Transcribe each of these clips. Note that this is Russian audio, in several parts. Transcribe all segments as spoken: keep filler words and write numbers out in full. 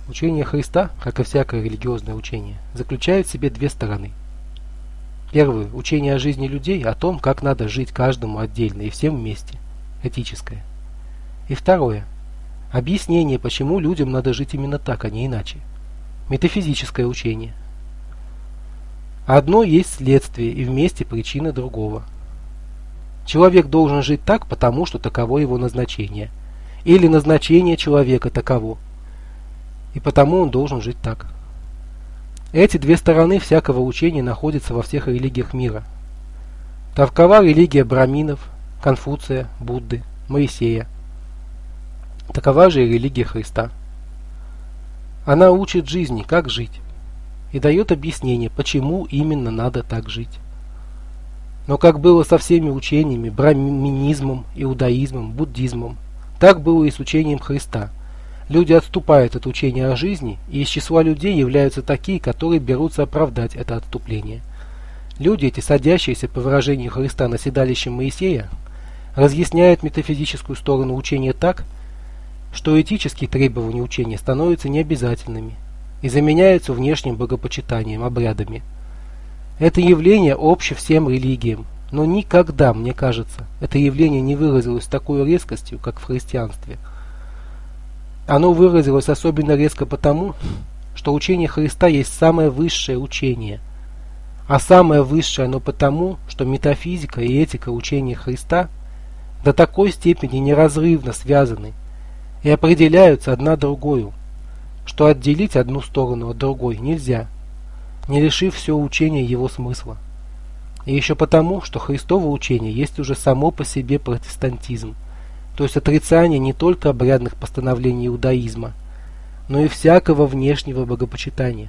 Учение Христа, как и всякое религиозное учение, заключает в себе две стороны. Первое – учение о жизни людей, о том, как надо жить каждому отдельно и всем вместе, этическое. И второе – объяснение, почему людям надо жить именно так, а не иначе, метафизическое учение. Одно есть следствие и вместе причина другого. Человек должен жить так, потому что таково его назначение, или назначение человека таково, и потому он должен жить так. Эти две стороны всякого учения находятся во всех религиях мира. Такова религия браминов, Конфуция, Будды, Моисея. Такова же и религия Христа. Она учит жизни, как жить, и дает объяснение, почему именно надо так жить. Но как было со всеми учениями, браминизмом, иудаизмом, буддизмом, так было и с учением Христа. Люди отступают от учения о жизни, и из числа людей являются такие, которые берутся оправдать это отступление. Люди эти, садящиеся, по выражению Христа, на седалище Моисея, разъясняют метафизическую сторону учения так, что этические требования учения становятся необязательными и заменяются внешним богопочитанием, обрядами. Это явление обще всем религиям, но никогда, мне кажется, это явление не выразилось с такой резкостью, как в христианстве. Оно выразилось особенно резко потому, что учение Христа есть самое высшее учение. А самое высшее оно потому, что метафизика и этика учения Христа до такой степени неразрывно связаны и определяются одна другою, что отделить одну сторону от другой нельзя, не лишив все учение его смысла. И еще потому, что Христово учение есть уже само по себе протестантизм, то есть отрицание не только обрядных постановлений иудаизма, но и всякого внешнего богопочитания.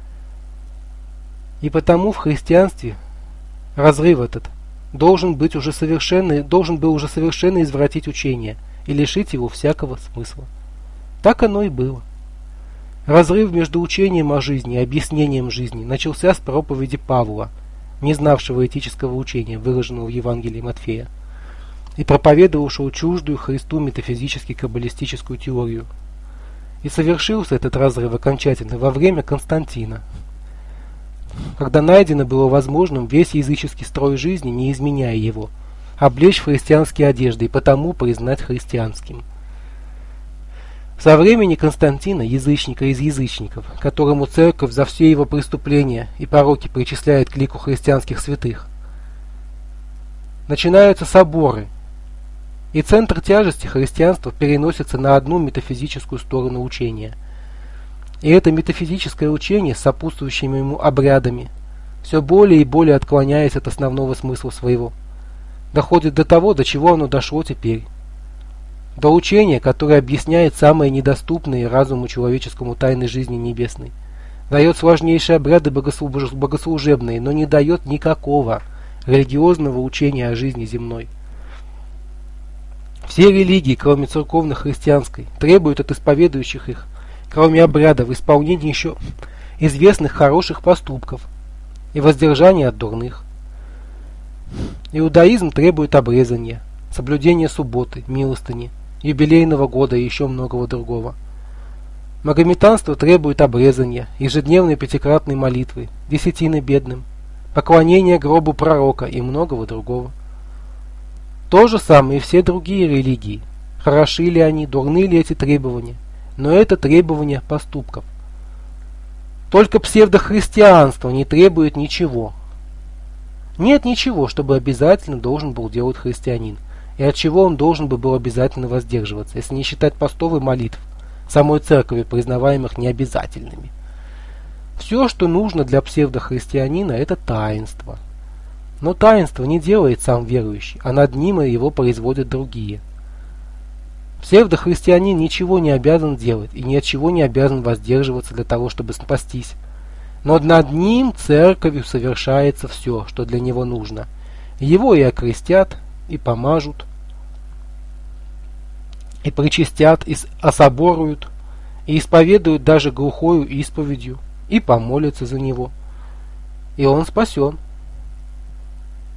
И потому в христианстве разрыв этот должен быть уже совершенно, должен был уже совершенно извратить учение и лишить его всякого смысла. Так оно и было. Разрыв между учением о жизни и объяснением жизни начался с проповеди Павла, не знавшего этического учения, выраженного в Евангелии Матфея, и проповедовавшего чуждую Христу метафизически-каббалистическую теорию. И совершился этот разрыв окончательно во время Константина, когда найдено было возможным весь языческий строй жизни, не изменяя его, облечь в христианские одежды и потому признать христианским. Со времени Константина, язычника из язычников, которому церковь за все его преступления и пороки причисляет к лику христианских святых, начинаются соборы, и центр тяжести христианства переносится на одну метафизическую сторону учения. И это метафизическое учение с сопутствующими ему обрядами, все более и более отклоняясь от основного смысла своего, доходит до того, до чего оно дошло теперь. До учения, которое объясняет самые недоступные разуму человеческому тайны жизни небесной, дает сложнейшие обряды богослужебные, но не дает никакого религиозного учения о жизни земной. Все религии, кроме церковно-христианской, требуют от исповедующих их, кроме обрядов, исполнения еще известных хороших поступков и воздержания от дурных. Иудаизм требует обрезания, соблюдения субботы, милостыни, юбилейного года и еще многого другого. Магометанство требует обрезания, ежедневной пятикратной молитвы, десятины бедным, поклонения гробу пророка и многого другого. То же самое и все другие религии. Хороши ли они, дурны ли эти требования? Но это требования поступков. Только псевдохристианство не требует ничего. Нет ничего, чтобы обязательно должен был делать христианин, и от чего он должен бы был обязательно воздерживаться, если не считать постов и молитв, самой церкви, признаваемых необязательными. Все, что нужно для псевдохристианина, это таинство. Но таинство не делает сам верующий, а над ним его производят другие. Псевдохристианин ничего не обязан делать и ни от чего не обязан воздерживаться для того, чтобы спастись. Но над ним церковью совершается все, что для него нужно. Его и окрестят, и помажут, и причастят, и особоруют, и исповедуют даже глухою исповедью, и помолятся за него. И он спасен.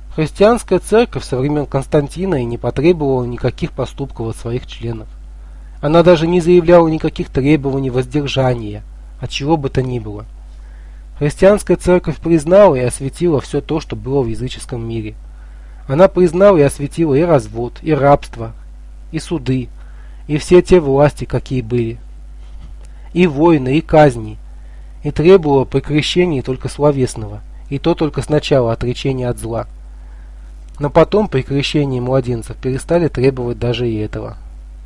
Христианская церковь со времен Константина и не потребовала никаких поступков от своих членов. Она даже не заявляла никаких требований воздержания, от чего бы то ни было. Христианская церковь признала и осветила все то, что было в языческом мире. Она признала и осветила и развод, и рабство, и суды, и все те власти, какие были, и войны, и казни, и требовала при крещении только словесного, и то только сначала отречения от зла. Но потом при крещении младенцев перестали требовать даже и этого.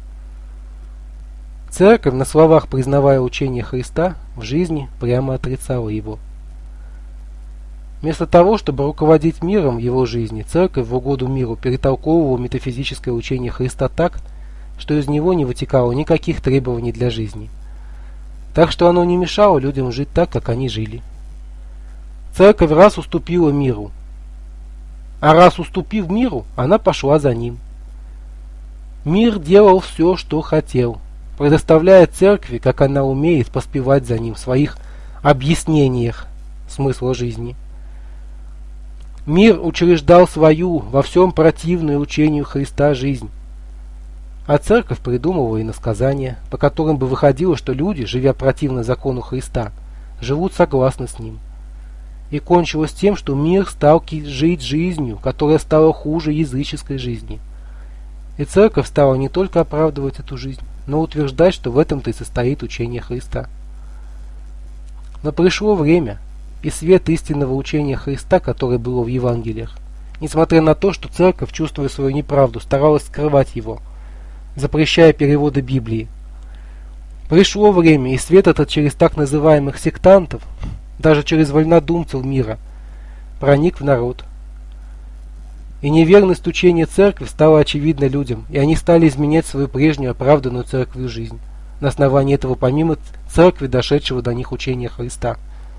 Церковь, на словах признавая учение Христа, в жизни прямо отрицала его. Вместо того, чтобы руководить миром в его жизни, церковь в угоду миру перетолковывала метафизическое учение Христа так, что из него не вытекало никаких требований для жизни. Так что оно не мешало людям жить так, как они жили. Церковь раз уступила миру, а раз уступив миру, она пошла за ним. Мир делал все, что хотел, предоставляя церкви, как она умеет, поспевать за ним в своих объяснениях смысла жизни. Мир учреждал свою, во всем противную учению Христа жизнь. А церковь придумывала иносказания, по которым бы выходило, что люди, живя противно закону Христа, живут согласно с ним. И кончилось тем, что мир стал жить жизнью, которая стала хуже языческой жизни. И церковь стала не только оправдывать эту жизнь, но утверждать, что в этом-то и состоит учение Христа. Но пришло время, и свет истинного учения Христа, которое было в Евангелиях, несмотря на то, что церковь, чувствуя свою неправду, старалась скрывать его, запрещая переводы Библии. Пришло время, и свет этот через так называемых сектантов, даже через вольнодумцев мира, проник в народ. И неверность учения церкви стала очевидна людям, и они стали изменять свою прежнюю оправданную церковью жизнь, на основании этого помимо церкви, дошедшего до них учения Христа.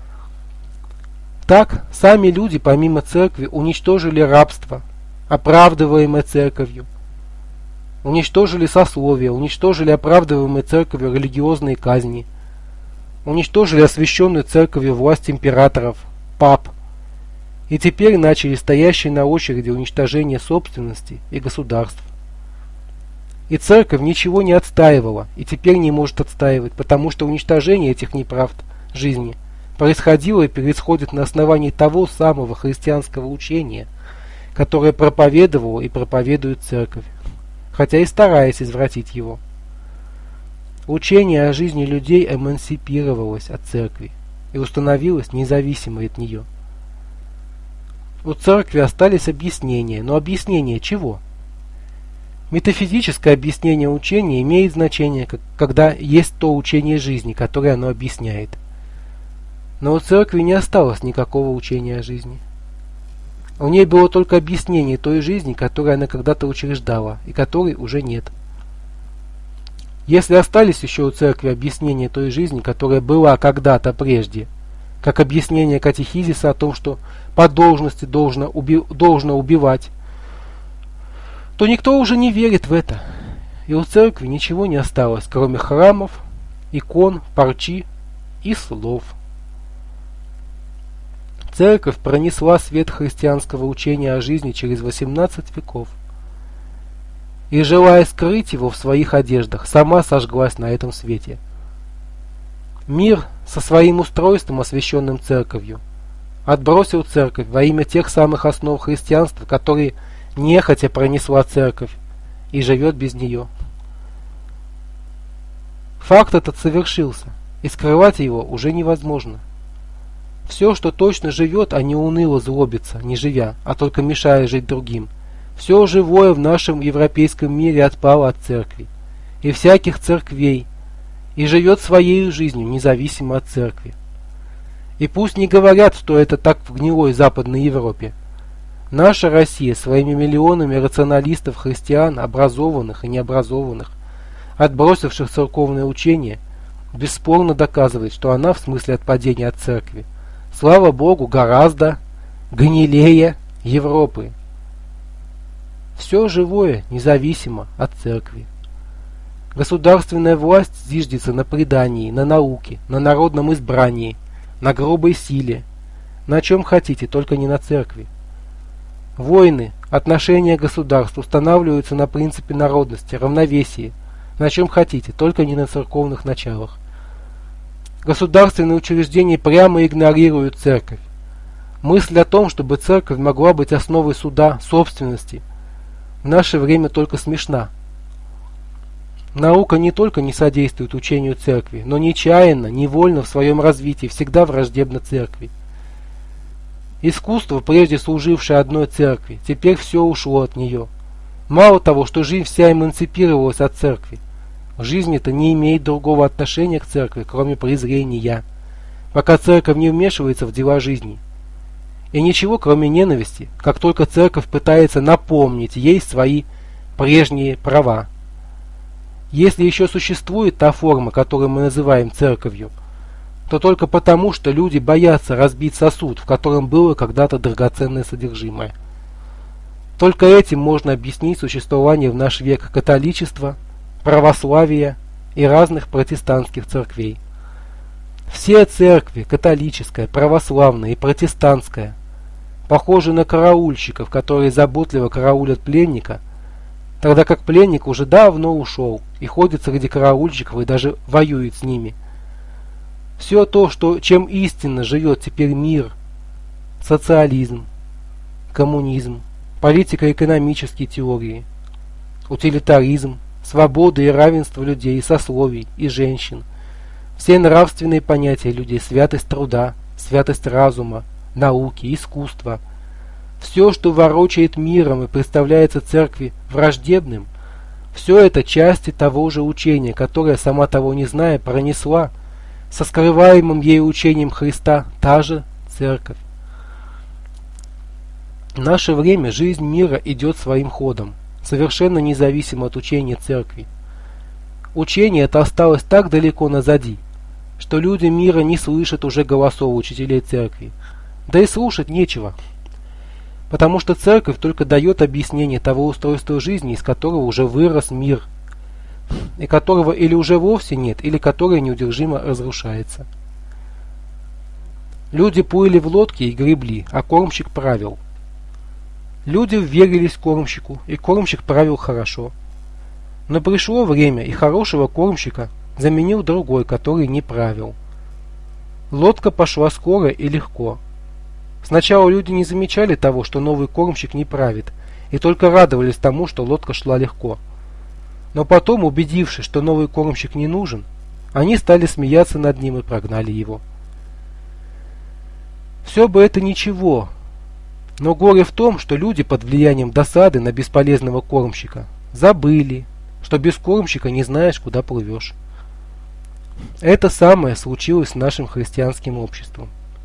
Так, сами люди помимо церкви уничтожили рабство, оправдываемое церковью, уничтожили сословия, уничтожили оправдываемые церковью религиозные казни, уничтожили освященную церковью власть императоров, пап, и теперь начали стоящие на очереди уничтожение собственности и государств. И церковь ничего не отстаивала, и теперь не может отстаивать, потому что уничтожение этих неправд жизни происходило и происходит на основании того самого христианского учения, которое проповедовала и проповедует церковь, хотя и стараясь извратить его. Учение о жизни людей эмансипировалось от церкви и установилось независимой от нее. У церкви остались объяснения, но объяснения чего? Метафизическое объяснение учения имеет значение, когда есть то учение жизни, которое оно объясняет. Но у церкви не осталось никакого учения о жизни. У ней было только объяснение той жизни, которую она когда-то учреждала, и которой уже нет. Если остались еще у церкви объяснения той жизни, которая была когда-то прежде, как объяснение катехизиса о том, что по должности должно, уби должно убивать, то никто уже не верит в это, и у церкви ничего не осталось, кроме храмов, икон, парчи и слов. Церковь пронесла свет христианского учения о жизни через восемнадцать веков, и, желая скрыть его в своих одеждах, сама сожглась на этом свете. Мир со своим устройством, освященным церковью, отбросил церковь во имя тех самых основ христианства, которые нехотя пронесла церковь и живет без нее. Факт этот совершился, и скрывать его уже невозможно. Все, что точно живет, а не уныло злобится, не живя, а только мешая жить другим, все живое в нашем европейском мире отпало от церкви и всяких церквей, и живет своей жизнью, независимо от церкви. И пусть не говорят, что это так в гнилой Западной Европе. Наша Россия своими миллионами рационалистов-христиан, образованных и необразованных, отбросивших церковное учение, бесспорно доказывает, что она в смысле отпадения от церкви, слава Богу, гораздо гнилее Европы. Все живое независимо от церкви. Государственная власть зиждется на предании, на науке, на народном избрании, на грубой силе, на чем хотите, только не на церкви. Войны, отношения государств устанавливаются на принципе народности, равновесия, на чем хотите, только не на церковных началах. Государственные учреждения прямо игнорируют церковь. Мысль о том, чтобы церковь могла быть основой суда, собственности, в наше время только смешна. Наука не только не содействует учению церкви, но нечаянно, невольно в своем развитии всегда враждебна церкви. Искусство, прежде служившее одной церкви, теперь все ушло от нее. Мало того, что жизнь вся эмансипировалась от церкви, жизнь-то не имеет другого отношения к церкви, кроме презрения, пока церковь не вмешивается в дела жизни. И ничего, кроме ненависти, как только церковь пытается напомнить ей свои прежние права. Если еще существует та форма, которую мы называем церковью, то только потому, что люди боятся разбить сосуд, в котором было когда-то драгоценное содержимое. Только этим можно объяснить существование в наш век католичества, православия и разных протестантских церквей. Все церкви, католическая, православная и протестантская, похожи на караульщиков, которые заботливо караулят пленника, тогда как пленник уже давно ушел и ходит среди караульщиков и даже воюет с ними. Все то, что, чем истинно живет теперь мир, социализм, коммунизм, политико-экономические теории, утилитаризм, свобода и равенство людей и сословий, и женщин, все нравственные понятия людей, святость труда, святость разума, науки, искусства, все, что ворочает миром и представляется церкви враждебным, все это части того же учения, которое, сама того не зная, пронесла со скрываемым ею учением Христа та же церковь. В наше время жизнь мира идет своим ходом, совершенно независимо от учения церкви. Учение это осталось так далеко назади, что люди мира не слышат уже голосов учителей церкви. Да и слушать нечего, потому что церковь только дает объяснение того устройства жизни, из которого уже вырос мир, и которого или уже вовсе нет, или которое неудержимо разрушается. Люди плыли в лодке и гребли, а кормщик правил. Люди вверились кормщику, и кормщик правил хорошо. Но пришло время, и хорошего кормщика заменил другой, который не правил. Лодка пошла скоро и легко. Сначала люди не замечали того, что новый кормщик не правит, и только радовались тому, что лодка шла легко. Но потом, убедившись, что новый кормщик не нужен, они стали смеяться над ним и прогнали его. Все бы это ничего, но горе в том, что люди под влиянием досады на бесполезного кормщика забыли, что без кормщика не знаешь, куда плывешь. Это самое случилось с нашим христианским обществом.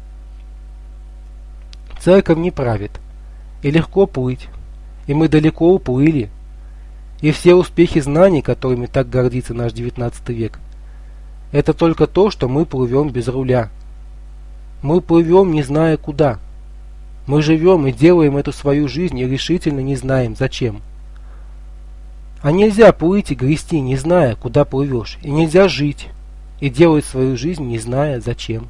Церковь не правит, и легко плыть, и мы далеко уплыли, и все успехи знаний, которыми так гордится наш девятнадцатый век, это только то, что мы плывем без руля. Мы плывем, не зная куда. Мы живем и делаем эту свою жизнь и решительно не знаем, зачем. А нельзя плыть и грести, не зная, куда плывешь, и нельзя жить и делать свою жизнь, не зная, зачем.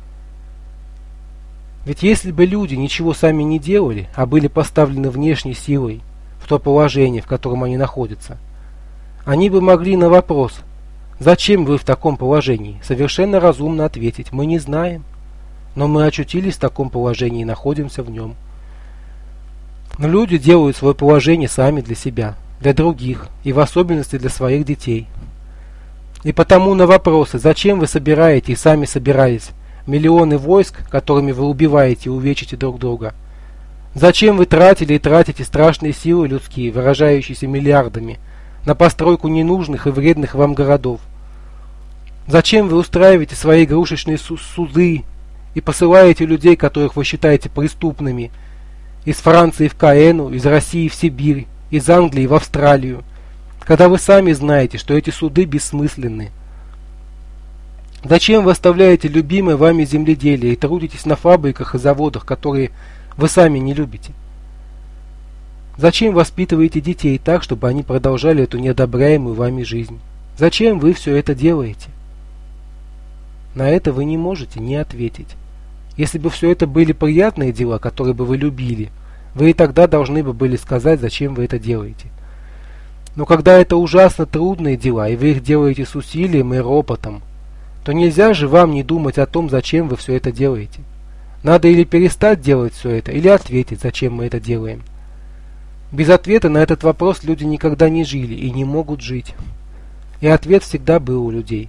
Ведь если бы люди ничего сами не делали, а были поставлены внешней силой в то положение, в котором они находятся, они бы могли на вопрос «Зачем вы в таком положении?» совершенно разумно ответить «Мы не знаем, но мы очутились в таком положении и находимся в нем». Но люди делают свое положение сами для себя, для других и в особенности для своих детей. И потому на вопросы «Зачем вы собираете и сами собирались миллионы войск, которыми вы убиваете и увечите друг друга? Зачем вы тратили и тратите страшные силы людские, выражающиеся миллиардами, на постройку ненужных и вредных вам городов? Зачем вы устраиваете свои игрушечные суды и посылаете людей, которых вы считаете преступными, из Франции в Каэну, из России в Сибирь, из Англии в Австралию, когда вы сами знаете, что эти суды бессмысленны? Зачем вы оставляете любимое вами земледелие и трудитесь на фабриках и заводах, которые вы сами не любите? Зачем воспитываете детей так, чтобы они продолжали эту неодобряемую вами жизнь? Зачем вы все это делаете? На это вы не можете не ответить. Если бы все это были приятные дела, которые бы вы любили, вы и тогда должны бы были сказать, зачем вы это делаете. Но когда это ужасно трудные дела, и вы их делаете с усилием и ропотом, то нельзя же вам не думать о том, зачем вы все это делаете. Надо или перестать делать все это, или ответить, зачем мы это делаем. Без ответа на этот вопрос люди никогда не жили и не могут жить. И ответ всегда был у людей.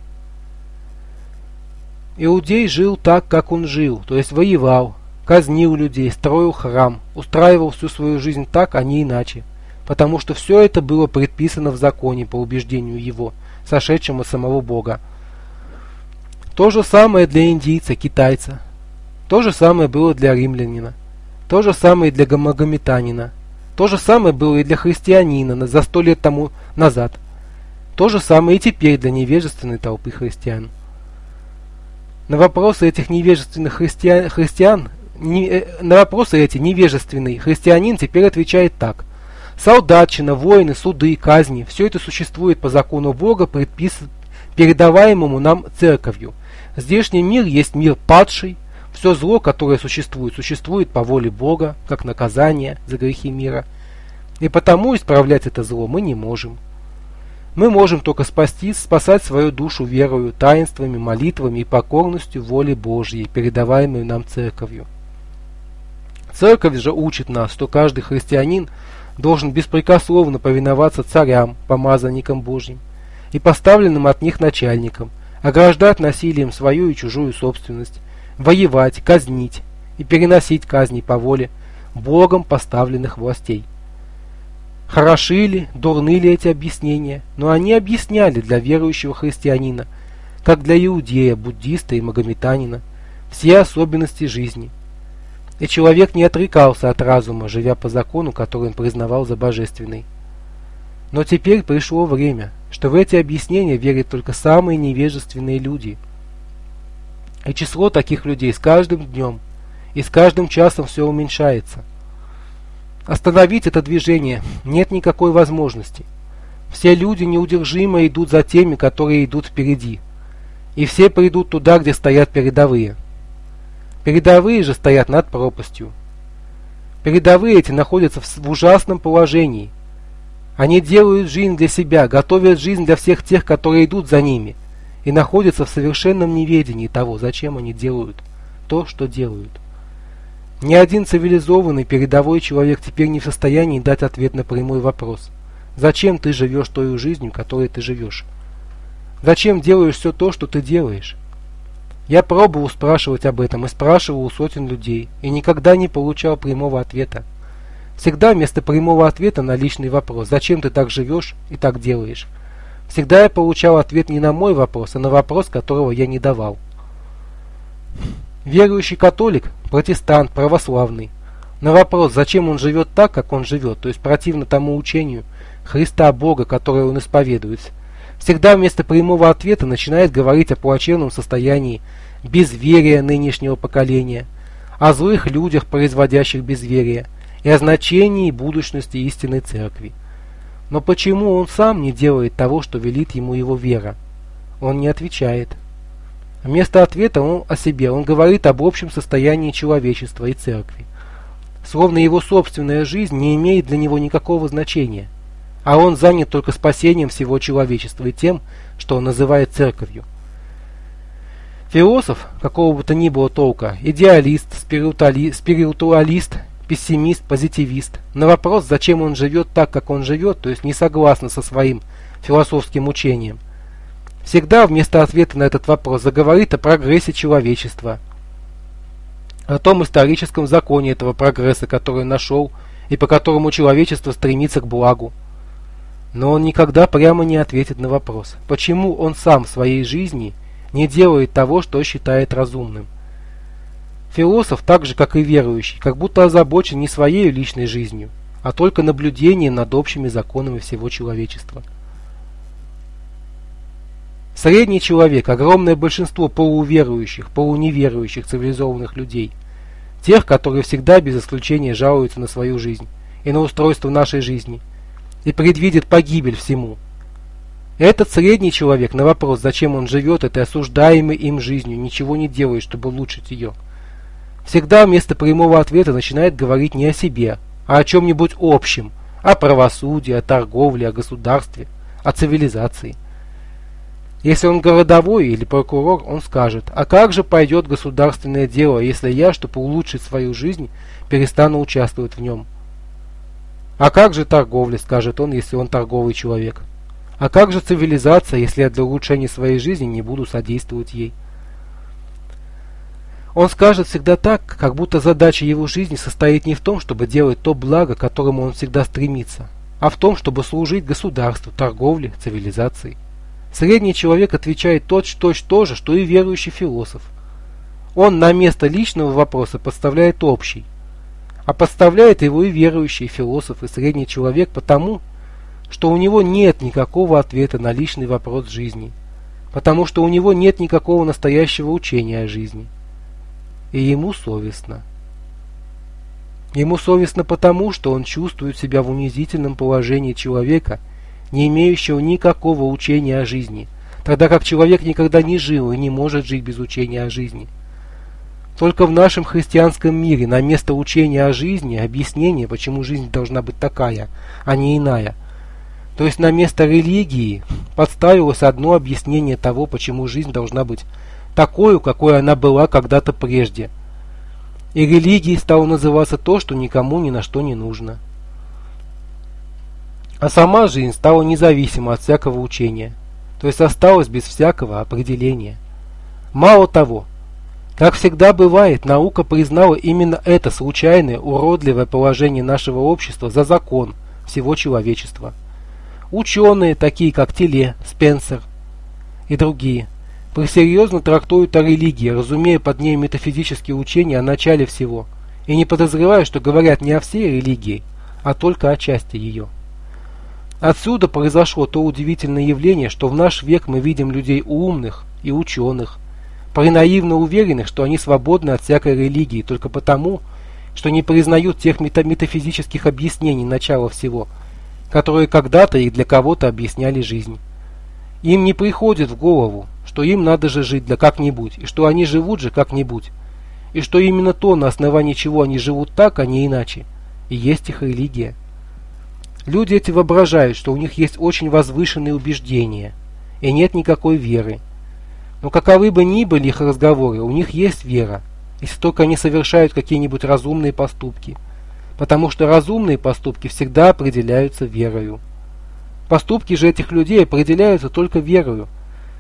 Иудей жил так, как он жил, то есть воевал, казнил людей, строил храм, устраивал всю свою жизнь так, а не иначе, потому что все это было предписано в законе по убеждению его, сошедшему от самого Бога. То же самое для индийца, китайца. То же самое было для римлянина. То же самое и для магометанина. То же самое было и для христианина за сто лет тому назад. То же самое и теперь для невежественной толпы христиан. На вопросы этих невежественных христиан, христиан не, на вопросы эти невежественный христианин теперь отвечает так. Солдатчина, войны, суды, казни – все это существует по закону Бога, предпис... передаваемому нам церковью. Здешний мир есть мир падший. Все зло, которое существует, существует по воле Бога, как наказание за грехи мира. И потому исправлять это зло мы не можем. Мы можем только спасти, спасать свою душу верою, таинствами, молитвами и покорностью воле Божьей, передаваемой нам церковью. Церковь же учит нас, что каждый христианин должен беспрекословно повиноваться царям, помазанникам Божьим и поставленным от них начальникам, ограждать насилием свою и чужую собственность, воевать, казнить и переносить казни по воле Богом поставленных властей. Хороши ли, дурны ли эти объяснения, но они объясняли для верующего христианина, как для иудея, буддиста и магометанина, все особенности жизни. И человек не отрекался от разума, живя по закону, который он признавал за божественный. Но теперь пришло время, что в эти объяснения верят только самые невежественные люди. И число таких людей с каждым днем и с каждым часом все уменьшается. Остановить это движение нет никакой возможности. Все люди неудержимо идут за теми, которые идут впереди. И все придут туда, где стоят передовые. Передовые же стоят над пропастью. Передовые эти находятся в ужасном положении. Они делают жизнь для себя, готовят жизнь для всех тех, которые идут за ними, и находятся в совершенном неведении того, зачем они делают то, что делают. Ни один цивилизованный передовой человек теперь не в состоянии дать ответ на прямой вопрос. Зачем ты живешь той жизнью, которой ты живешь? Зачем делаешь все то, что ты делаешь? Я пробовал спрашивать об этом и спрашивал у сотен людей, и никогда не получал прямого ответа. Всегда вместо прямого ответа на личный вопрос «Зачем ты так живешь и так делаешь?» Всегда я получал ответ не на мой вопрос, а на вопрос, которого я не давал. Верующий католик, протестант, православный. На вопрос, зачем он живет так, как он живет, то есть противно тому учению Христа Бога, которое он исповедует, всегда вместо прямого ответа начинает говорить о плачевном состоянии безверия нынешнего поколения, о злых людях, производящих безверие, и о значении и будущности истинной церкви. Но почему он сам не делает того, что велит ему его вера? Он не отвечает. Вместо ответа он о себе, он говорит об общем состоянии человечества и церкви. Словно его собственная жизнь не имеет для него никакого значения, а он занят только спасением всего человечества и тем, что он называет церковью. Философ, какого бы то ни было толка, идеалист, спиритуали, спиритуалист, пессимист, позитивист, на вопрос, зачем он живет так, как он живет, то есть не согласно со своим философским учением, всегда вместо ответа на этот вопрос заговорит о прогрессе человечества, о том историческом законе этого прогресса, который он нашел и по которому человечество стремится к благу. Но он никогда прямо не ответит на вопрос, почему он сам в своей жизни не делает того, что считает разумным. Философ, так же как и верующий, как будто озабочен не своей личной жизнью, а только наблюдением над общими законами всего человечества. Средний человек, огромное большинство полуверующих, полуневерующих цивилизованных людей, тех, которые всегда без исключения жалуются на свою жизнь и на устройство нашей жизни, и предвидит погибель всему. Этот средний человек на вопрос, зачем он живет этой осуждаемой им жизнью, ничего не делает, чтобы улучшить ее, всегда вместо прямого ответа начинает говорить не о себе, а о чем-нибудь общем, о правосудии, о торговле, о государстве, о цивилизации. Если он городовой или прокурор, он скажет: а как же пойдет государственное дело, если я, чтобы улучшить свою жизнь, перестану участвовать в нем? А как же торговля, скажет он, если он торговый человек? А как же цивилизация, если я для улучшения своей жизни не буду содействовать ей? Он скажет всегда так, как будто задача его жизни состоит не в том, чтобы делать то благо, к которому он всегда стремится, а в том, чтобы служить государству, торговле, цивилизации. Средний человек отвечает точь-в-точь то же, что и верующий философ. Он на место личного вопроса подставляет общий, а подставляет его и верующий философ, и средний человек потому, что у него нет никакого ответа на личный вопрос жизни, потому что у него нет никакого настоящего учения о жизни. И ему совестно. Ему совестно потому, что он чувствует себя в унизительном положении человека, не имеющего никакого учения о жизни, тогда как человек никогда не жил и не может жить без учения о жизни. Только в нашем христианском мире на место учения о жизни, объяснения, почему жизнь должна быть такая, а не иная, то есть на место религии, подставилось одно объяснение того, почему жизнь должна быть такой, какой она была когда-то прежде. И религией стало называться то, что никому ни на что не нужно. А сама жизнь стала независима от всякого учения, то есть осталась без всякого определения. Мало того, как всегда бывает, наука признала именно это случайное, уродливое положение нашего общества за закон всего человечества. Ученые, такие как Тиле, Спенсер и другие, пресерьезно трактуют о религии, разумея под ней метафизические учения о начале всего, и не подозревая, что говорят не о всей религии, а только о части ее. Отсюда произошло то удивительное явление, что в наш век мы видим людей умных и ученых, пренаивно уверенных, что они свободны от всякой религии только потому, что не признают тех метафизических объяснений начала всего, которые когда-то и для кого-то объясняли жизнь. Им не приходит в голову, что им надо же жить да как-нибудь, и что они живут же как-нибудь, и что именно то, на основании чего они живут так, а не иначе, и есть их религия. Люди эти воображают, что у них есть очень возвышенные убеждения, и нет никакой веры. Но каковы бы ни были их разговоры, у них есть вера, если только они совершают какие-нибудь разумные поступки, потому что разумные поступки всегда определяются верою. Поступки же этих людей определяются только верою,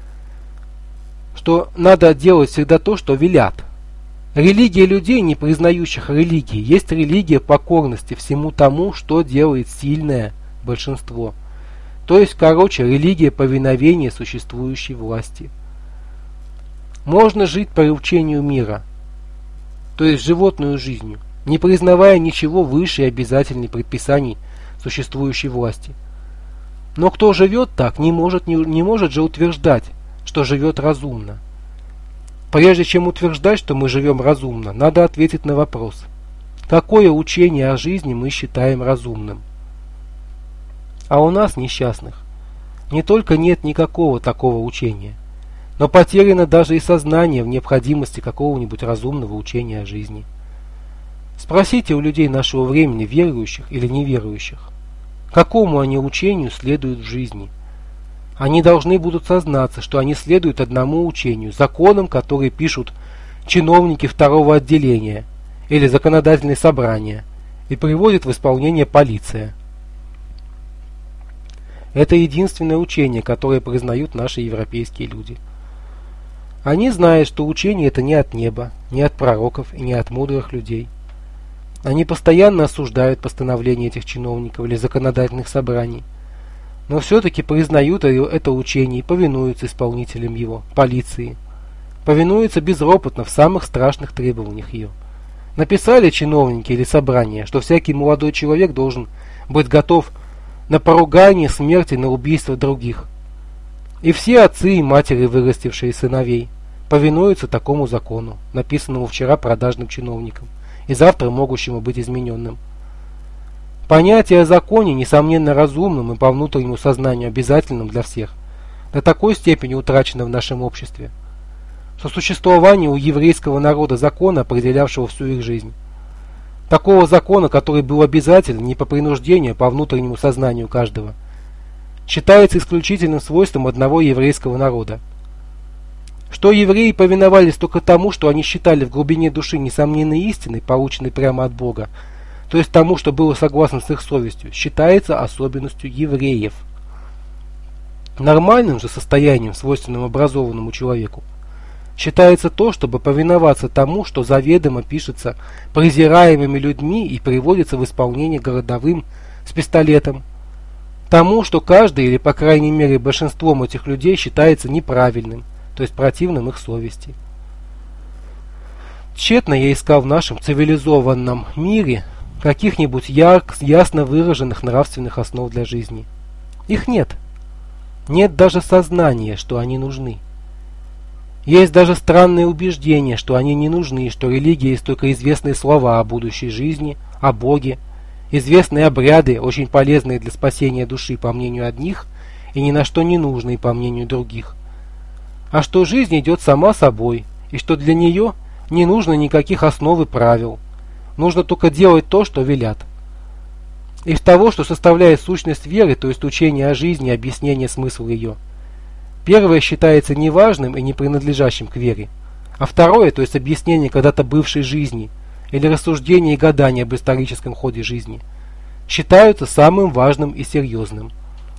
что надо делать всегда то, что велят. Религия людей, не признающих религии, есть религия покорности всему тому, что делает сильное большинство. То есть, короче, религия повиновения существующей власти. Можно жить по учению мира, то есть животную жизнью, не признавая ничего выше и обязательных предписаний существующей власти. Но кто живет так, не может, не, не может же утверждать, что живет разумно. Прежде чем утверждать, что мы живем разумно, надо ответить на вопрос: какое учение о жизни мы считаем разумным? А у нас, несчастных, не только нет никакого такого учения, но потеряно даже и сознание в необходимости какого-нибудь разумного учения о жизни. Спросите у людей нашего времени, верующих или неверующих, какому они учению следуют в жизни. Они должны будут сознаться, что они следуют одному учению, законам, которые пишут чиновники второго отделения или законодательные собрания и приводит в исполнение полиция. Это единственное учение, которое признают наши европейские люди. Они знают, что учение это не от неба, не от пророков и не от мудрых людей. Они постоянно осуждают постановления этих чиновников или законодательных собраний, но все-таки признают это учение и повинуются исполнителям его, полиции. Повинуются безропотно в самых страшных требованиях ее. Написали чиновники или собрания, что всякий молодой человек должен быть готов на поругание, смерти, на убийство других. И все отцы и матери, вырастившие сыновей, повинуются такому закону, написанному вчера продажным чиновникам, и завтра могущему быть измененным. Понятие о законе, несомненно разумным и по внутреннему сознанию обязательным для всех, до такой степени утрачено в нашем обществе, что существование у еврейского народа закона, определявшего всю их жизнь, Такого закона, который был обязателен не по принуждению, а по внутреннему сознанию каждого, считается исключительным свойством одного еврейского народа. Что евреи повиновались только тому, что они считали в глубине души несомненной истиной, полученной прямо от Бога, то есть тому, что было согласно с их совестью, считается особенностью евреев. Нормальным же состоянием, свойственным образованному человеку, считается то, чтобы повиноваться тому, что заведомо пишется презираемыми людьми и приводится в исполнение городовым с пистолетом, тому, что каждый, или по крайней мере большинством этих людей, считается неправильным, то есть противным их совести. Тщетно я искал в нашем цивилизованном мире каких-нибудь ярко, ясно выраженных нравственных основ для жизни. Их нет. Нет даже сознания, что они нужны. Есть даже странное убеждение, что они не нужны, что религия есть только известные слова о будущей жизни, о Боге, известные обряды, очень полезные для спасения души по мнению одних и ни на что не нужные по мнению других, а что жизнь идет сама собой, и что для нее не нужно никаких основ и правил, нужно только делать то, что велят. Из того, что составляет сущность веры, то есть учение о жизни и объяснение смысла ее, первое считается неважным и не принадлежащим к вере, а второе, то есть объяснение когда-то бывшей жизни или рассуждение и гадание об историческом ходе жизни, считаются самым важным и серьезным.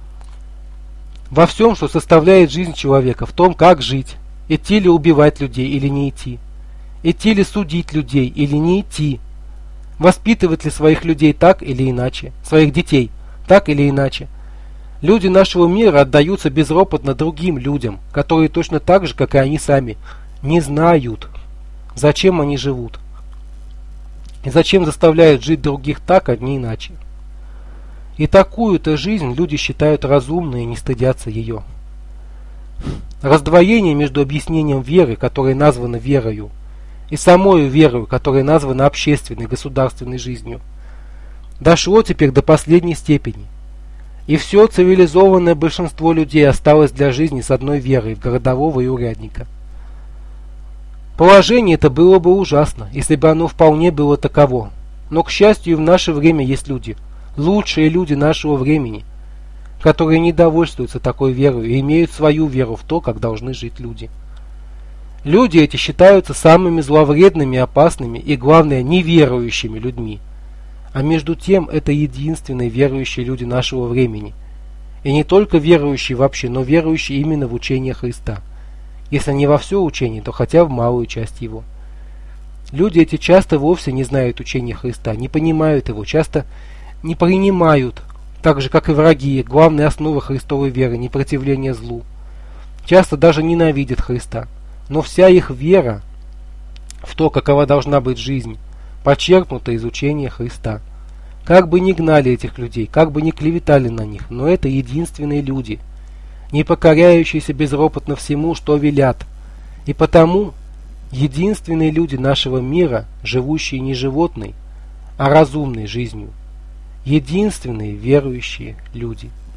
Во всем, что составляет жизнь человека, в том, как жить, идти ли убивать людей или не идти, идти ли судить людей или не идти, воспитывать ли своих людей так или иначе, своих детей так или иначе. Люди нашего мира отдаются безропотно другим людям, которые точно так же, как и они сами, не знают, зачем они живут, и зачем заставляют жить других так, а не иначе. И такую-то жизнь люди считают разумной и не стыдятся ее. Раздвоение между объяснением веры, которая названа верою, и самою верою, которая названа общественной, государственной жизнью, дошло теперь до последней степени. И все цивилизованное большинство людей осталось для жизни с одной верой в городового и урядника. Положение это было бы ужасно, если бы оно вполне было таково. Но, к счастью, и в наше время есть люди, лучшие люди нашего времени, которые не довольствуются такой верой и имеют свою веру в то, как должны жить люди. Люди эти считаются самыми зловредными, опасными и, главное, неверующими людьми. А между тем это единственные верующие люди нашего времени. И не только верующие вообще, но верующие именно в учение Христа. Если не во все учение, то хотя в малую часть его. Люди эти часто вовсе не знают учения Христа, не понимают его, часто не принимают, так же как и враги, главной основы Христовой веры, непротивление злу. Часто даже ненавидят Христа. Но вся их вера в то, какова должна быть жизнь, почерпнуто из учения Христа. Как бы ни гнали этих людей, как бы ни клеветали на них, но это единственные люди, не покоряющиеся безропотно всему, что велят, и потому единственные люди нашего мира, живущие не животной, а разумной жизнью, единственные верующие люди.